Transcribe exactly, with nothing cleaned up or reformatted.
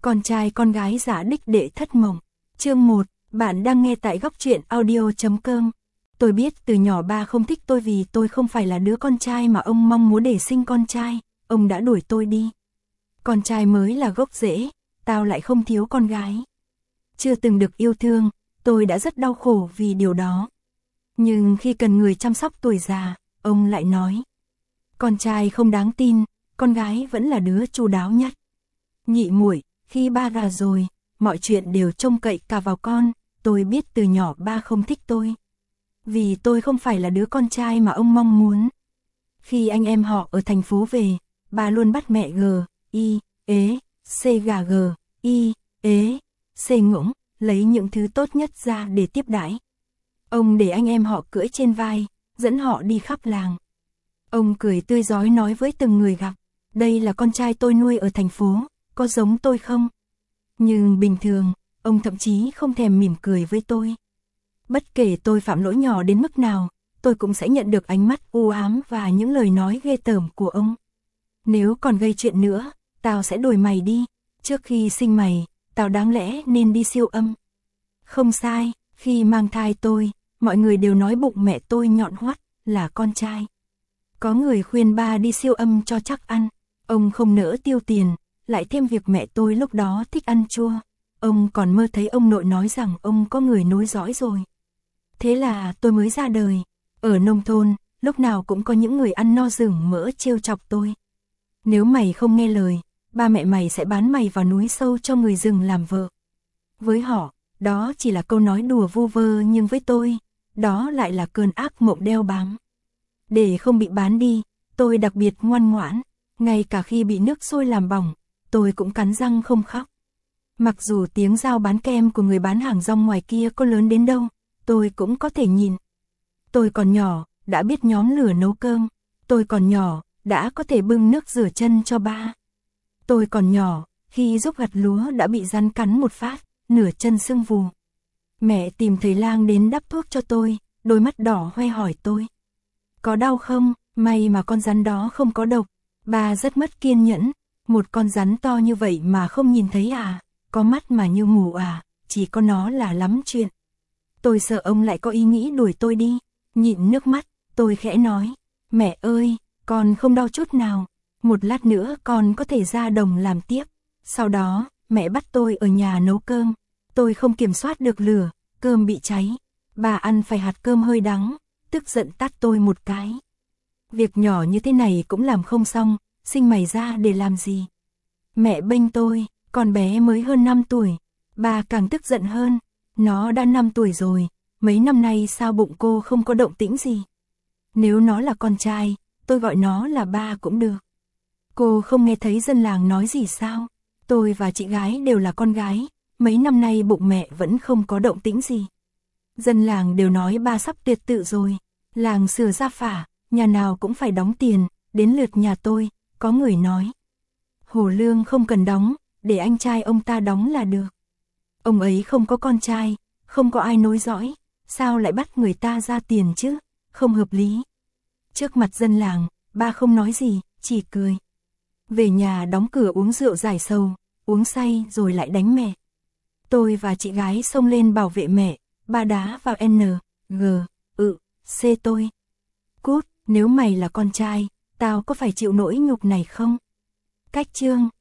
Con trai con gái giả đích đệ thất mộng. Chương một, bạn đang nghe tại góc truyện audio chấm com. Tôi biết từ nhỏ ba không thích tôi vì tôi không phải là đứa con trai mà ông mong muốn để sinh con trai, ông đã đuổi tôi đi. Con trai mới là gốc rễ, tao lại không thiếu con gái. Chưa từng được yêu thương, tôi đã rất đau khổ vì điều đó. Nhưng khi cần người chăm sóc tuổi già, ông lại nói: con trai không đáng tin, con gái vẫn là đứa chu đáo nhất. Nhị muội, khi ba già rồi, mọi chuyện đều trông cậy cả vào con, tôi biết từ nhỏ ba không thích tôi. Vì tôi không phải là đứa con trai mà ông mong muốn. Khi anh em họ ở thành phố về, ba luôn bắt mẹ g, y, ế, c gà g, y, ế, c ngỗng, lấy những thứ tốt nhất ra để tiếp đãi. Ông để anh em họ cưỡi trên vai, dẫn họ đi khắp làng. Ông cười tươi rói nói với từng người gặp: đây là con trai tôi nuôi ở thành phố, có giống tôi không? Nhưng bình thường, ông thậm chí không thèm mỉm cười với tôi. Bất kể tôi phạm lỗi nhỏ đến mức nào, tôi cũng sẽ nhận được ánh mắt u ám và những lời nói ghê tởm của ông. Nếu còn gây chuyện nữa, tao sẽ đuổi mày đi. Trước khi sinh mày, tao đáng lẽ nên đi siêu âm. Không sai, khi mang thai tôi, mọi người đều nói bụng mẹ tôi nhọn hoắt, là con trai. Có người khuyên ba đi siêu âm cho chắc ăn. Ông không nỡ tiêu tiền, lại thêm việc mẹ tôi lúc đó thích ăn chua. Ông còn mơ thấy ông nội nói rằng ông có người nối dõi rồi. Thế là tôi mới ra đời. Ở nông thôn, lúc nào cũng có những người ăn no rừng mỡ trêu chọc tôi. Nếu mày không nghe lời, ba mẹ mày sẽ bán mày vào núi sâu cho người rừng làm vợ. Với họ, đó chỉ là câu nói đùa vu vơ, nhưng với tôi, đó lại là cơn ác mộng đeo bám. Để không bị bán đi, tôi đặc biệt ngoan ngoãn, ngay cả khi bị nước sôi làm bỏng, tôi cũng cắn răng không khóc. Mặc dù tiếng rao bán kem của người bán hàng rong ngoài kia có lớn đến đâu, tôi cũng có thể nhìn. Tôi còn nhỏ, đã biết nhóm lửa nấu cơm. Tôi còn nhỏ, đã có thể bưng nước rửa chân cho ba. Tôi còn nhỏ, khi giúp gặt lúa đã bị rắn cắn một phát, nửa chân sưng vù. Mẹ tìm thầy lang đến đắp thuốc cho tôi, đôi mắt đỏ hoe hỏi tôi: có đau không? May mà con rắn đó không có độc. Ba rất mất kiên nhẫn. Một con rắn to như vậy mà không nhìn thấy à? Có mắt mà như mù à? Chỉ có nó là lắm chuyện. Tôi sợ ông lại có ý nghĩ đuổi tôi đi. Nhịn nước mắt, tôi khẽ nói: mẹ ơi, con không đau chút nào. Một lát nữa con có thể ra đồng làm tiếp. Sau đó, mẹ bắt tôi ở nhà nấu cơm. Tôi không kiểm soát được lửa, cơm bị cháy. Bà ăn phải hạt cơm hơi đắng, tức giận tát tôi một cái. Việc nhỏ như thế này cũng làm không xong, sinh mày ra để làm gì? Mẹ bênh tôi, con bé mới hơn năm tuổi. Bà càng tức giận hơn, nó đã năm tuổi rồi, mấy năm nay sao bụng cô không có động tĩnh gì? Nếu nó là con trai, tôi gọi nó là ba cũng được. Cô không nghe thấy dân làng nói gì sao? Tôi và chị gái đều là con gái, mấy năm nay bụng mẹ vẫn không có động tĩnh gì. Dân làng đều nói ba sắp tuyệt tự rồi. Làng sửa gia phả, nhà nào cũng phải đóng tiền, đến lượt nhà tôi, có người nói: Hồ Lương không cần đóng, để anh trai ông ta đóng là được. Ông ấy không có con trai, không có ai nối dõi, sao lại bắt người ta ra tiền chứ, không hợp lý. Trước mặt dân làng, ba không nói gì, chỉ cười. Về nhà đóng cửa uống rượu giải sầu, uống say rồi lại đánh mẹ. Tôi và chị gái xông lên bảo vệ mẹ, ba đá vào N, G, ự, C tôi. Cút, nếu mày là con trai, tao có phải chịu nỗi nhục này không? Cách chương.